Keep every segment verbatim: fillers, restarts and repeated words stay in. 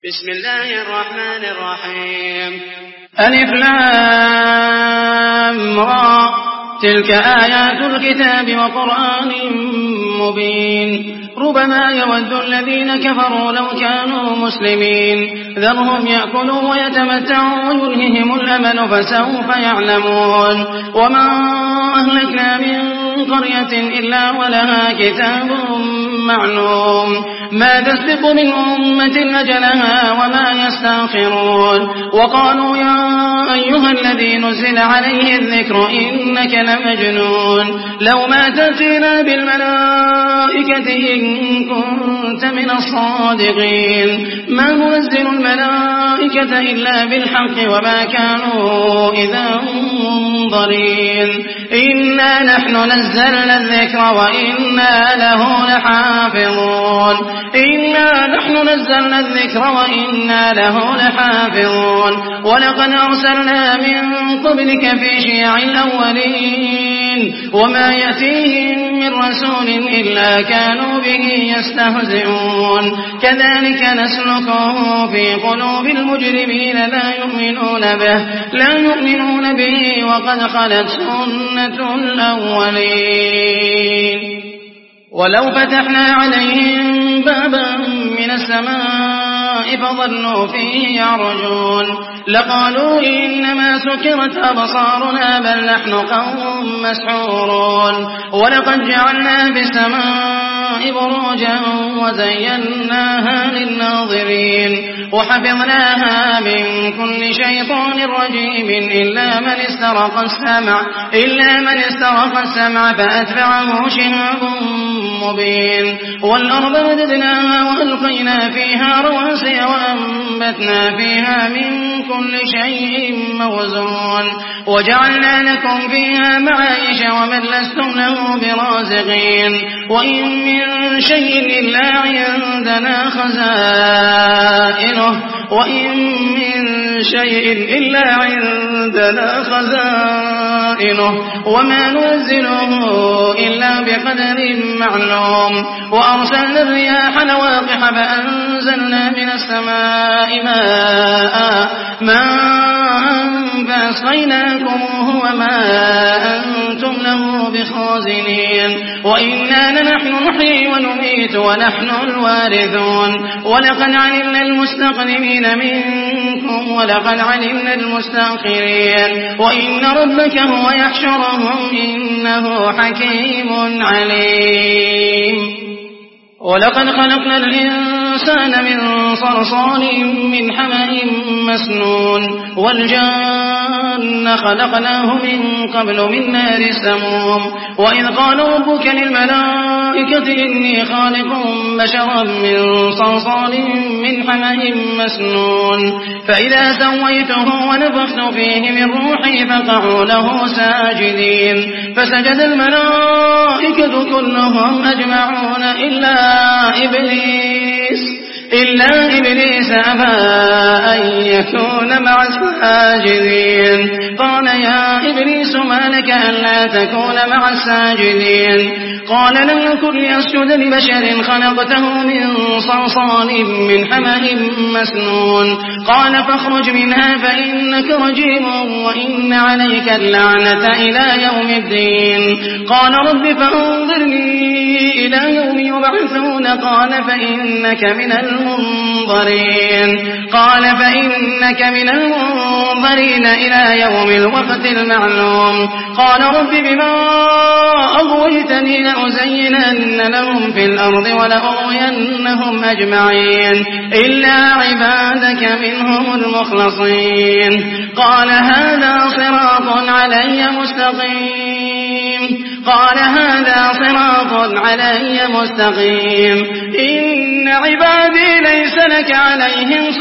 بسم الله الرحمن الرحيم. ألف لام را تلك آيات الكتاب وقرآن مبين. ربما يود الذين كفروا لو كانوا مسلمين ذرهم يأكلوا ويتمتعوا ويلههم الأمل فسوف يعلمون. وما أهلكنا من قرية إلا ولها كتاب معلوم ما تسبق من أمة أجلها وما يستأخرون. وقالوا يا أيها الذي نزل عليه الذكر إنك لمجنون لو ما تأتينا بالملائكة إن كنت من الصادقين. ما ننزل الملائكة إلا بالحق وما كانوا إذا منظرين. إنا نحن نزلنا الذكر وإنا له لحافظون. إنا نحن نزلنا الذكر وإنا له لحافظون. ولقد أرسلنا من قبلك في شيع الأولين وما يأتيهم من رسول إلا كانوا به يستهزئون. كذلك نسلكه في قلوب المجرمين لا يؤمنون به لا يؤمنون به وقد خلت سنة الأولين. ولو فتحنا عليهم بابا من السماء فظلوا فيه يعرجون لقالوا إنما سكرت أبصارنا بل نحن قوم مسحورون. ولقد جعلنا في السماء بروجا وزيناها للناظرين وحفظناها من كل شيطان رجيم إلا من استرق السمع إلا من استرق السمع فأتبعه شهاب مبين. والأرض مددناها وألقينا فيها رواسي وأنبتنا فيها من كل شيء موزون وجعلنا لكم فيها معايش ومن لستم له برازقين. وإن من شيء إلا عندنا خزائنه وإن من شيء إلا عندنا خزائنه وما ننزله إلا بقدر معلوم. وأرسلنا الرياح لواقح فأنزلنا من السماء ماء ماء فأسقيناكموه وما أنتم له بخازنين. وإنا لنحن نحيي ونميت ونحن الوارثون. ولقد علمنا المستقدمين منكم ولقد علمنا المستأخرين. وإن ربك هو يحشرهم إنه حكيم عليم. ولقد خلقنا الإنسان من صلصال من حمأ مسنون والجان خلقناه من قبل من نار السموم. وإذ قال ربك للملائكة إني خالق بشرا من صلصال من حمأ مسنون فإذا سويته ونفخت فيه من روحي فقعوا له ساجدين. فسجد الملائكة كلهم أجمعون إلا إبليس إلا إبليس أبى أن يكون مع الساجدين. قال يا إبليس ما لك ألا تكون مع الساجدين؟ قال لم يكن لأسجد لبشر خلقته من صلصال من حمأ مسنون. قال فاخرج منها فإنك رجيم وإن عليك اللعنة إلى يوم الدين. قال رب فأنظرني إلى يوم يبعثون. قال فإنك من المنظرين قال فإنك من المنظرين إلى يوم الوقت المعلوم. قال رب بما أغويتني لأزينن لهم في الأرض ولأغوينهم أجمعين إلا عبادك منهم المخلصين. قال هذا صراط علي مستقيم قال هذا صراط علي مستقيم. إن عبادي ليس لك عليهم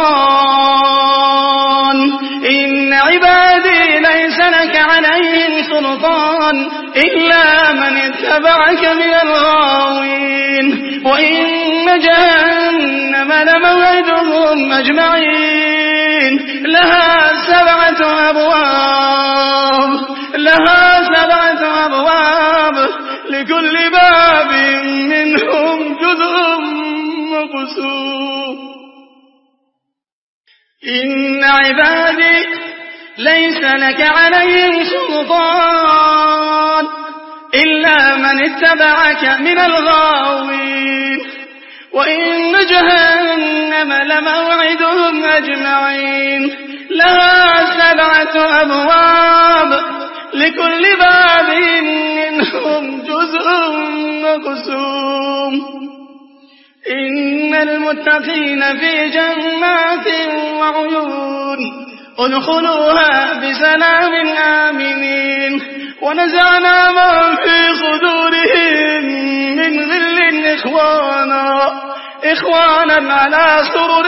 سلطان إن عبادي ليس لك عليهم سلطان إلا من اتبعك من الغاوين. وإن جهنم لموعدهم أجمعين لها سبعة أبواب لها سبعة أبواب لكل باب منهم جزء مقسوم. إن عبادي ليس لك عليهم سلطان إلا من اتبعك من الغاوين وإن جهنم لموعدهم أجمعين لها سبعة أبواب لكل باب منهم جزء مقسوم إن المتقين في جنات وعيون ادخلوها بسلام آمنين ونزعنا ما في صدورهم من غل إخوانا إخوانا على سرر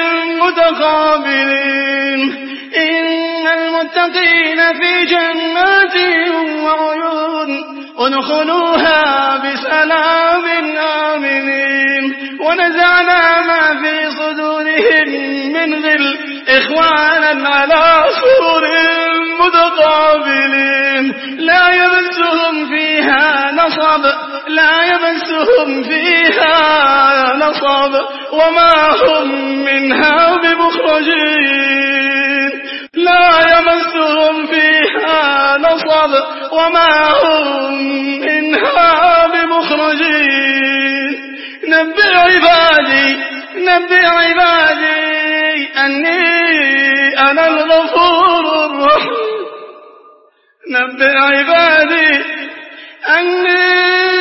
متقابلين إن المتقين في جنات وعيون ادخلوها بسلام آمنين ونزعنا ما في صدورهم من غل إخوانا على سرر متقابلين لا يمسهم فيها نصب لا يمسهم فيها نصب وما هم منها بمخرجين لا يمسهم فيها نصب وما هم منها بمخرجين نبئ عبادي نبئ عبادي أني أنا الغفور الرحيم نبئ عبادي أني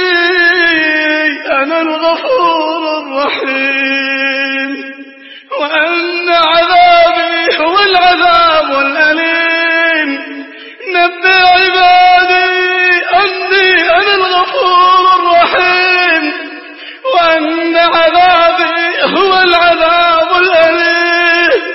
أنا الغفور الرحيم وأن عذابي هو العذاب الأليم نبئ عبادي أني أنا الغفور الرحيم وأن عذابي هو العذاب الأليم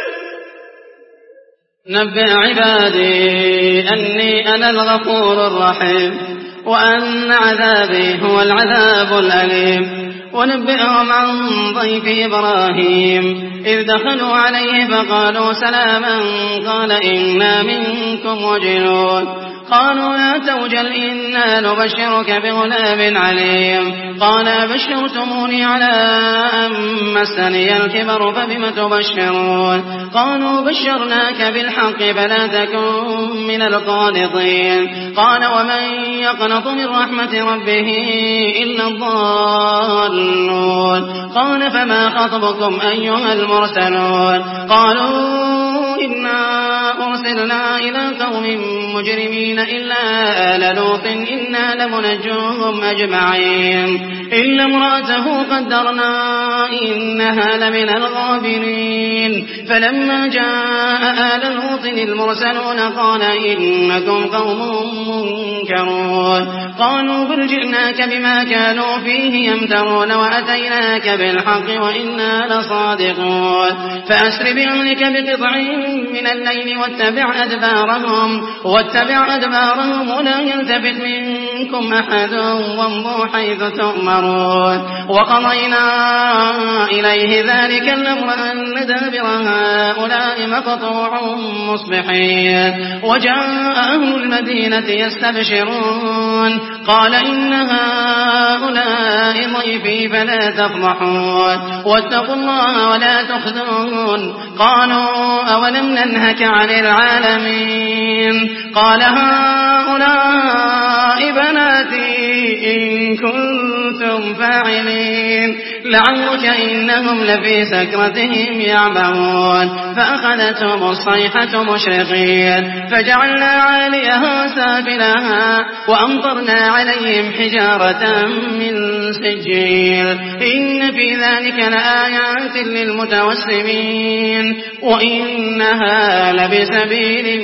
نبئ عبادي أني أنا الغفور الرحيم وأن عذابي هو العذاب الأليم ونبئهم عن ضيف إبراهيم إذ دخلوا عليه فقالوا سلاما قال إنا منكم وجلون قالوا لا توجل إنا نبشرك بغلام عليم قال بشرتموني على أن مسني الكبر فبم تبشرون قالوا بشرناك بالحق فلا تكن من القانطين قال ومن يقنط من رحمة ربه إلا الضالون قال فما خطبكم أيها المرسلون قالوا إنا أرسلنا إلى قوم مجرمين إلا آل لوط إنا لمنجوهم أجمعين إلا امرأته قدرنا إنها لمن الغابرين فلما جاء آل لوط المرسلون قال إنكم قوم منكرون قالوا بل جئناك بما كانوا فيه يمترون وأتيناك بالحق وإنا لصادقون فأسر بأهلك بقطع من الليل واتبع أدبارهم واتبع أدبارهم ولا يلتفت منكم أحد وامضوا حيث تؤمرون وقضينا إليه ذلك الأمر أن دابر هؤلاء مقطوع مصبحين وجاء أهل المدينة يستبشرون قال إن هؤلاء ضيفي فلا تفضحون واتقوا الله ولا تخزون قالوا أولم ننهك عن العالمين قال هؤلاء بناتي إن كنتم فاعلين لعلك إنهم لفي سكرتهم يعمهون فأخذتهم الصيحة مشرقين فجعلنا عاليها سافلها وأمطرنا عليهم حجارة من سجيل إن في ذلك لآيات للمتوسمين وإنها لبسبيل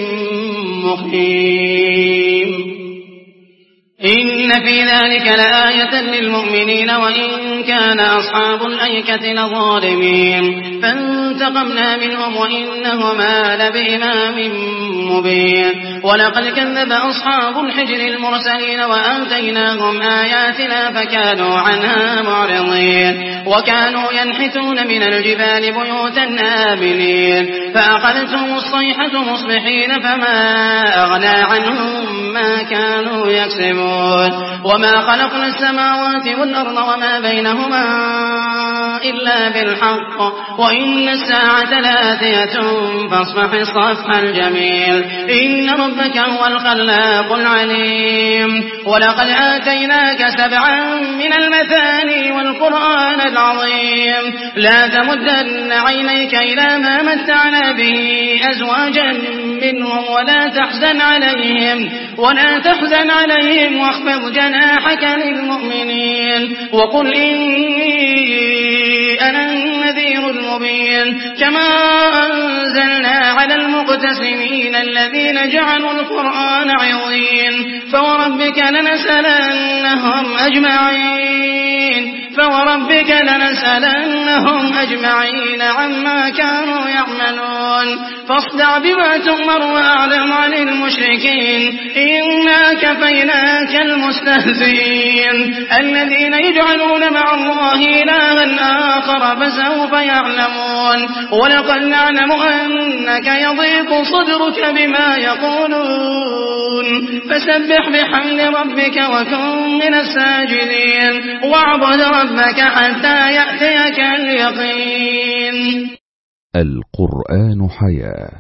مقيم إن في ذلك لآية للمؤمنين وإن كان أصحاب الأيكة لظالمين فانتقمنا منهم وإنهما لبإمام مبين ولقد كذب أصحاب الحجر المرسلين وآتيناهم آياتنا فكانوا عنها معرضين وكانوا ينحتون من الجبال بيوتا آمنين فأخذتهم الصيحة مصبحين فما أغنى عنهم ما كانوا يكسبون وما خلقنا السماوات والأرض وما بينهما بينهما إلا بالحق وإن الساعة لآتية فاصفح الصفح الجميل إن ربك هو الخلاق العليم ولقد آتيناك سبعا من المثاني والقرآن العظيم لا تمدن عينيك إلى ما متعنا به أزواجا منهم ولا تحزن عليهم ولا تحزن عليهم واخفض جناحك للمؤمنين وقل إني أنا النذير المبين كما أنزلنا على المقتسمين الذين جعلوا القرآن عظيم فوربك لنسألنهم أجمعين فوربك لنسألنهم أجمعين عما كانوا يعملون فاصدع بما تؤمر وأعلم عن المشركين إنا كفيناك المستهزئين الذين يجعلون مع الله إلها آخر فسوف يعلمون ولقد نعلم أنك يضيق صدرك بما يقولون فسبح بحمد ربك وكن من الساجدين واعبد ربك حتى يأتيك اليقين. القرآن حياة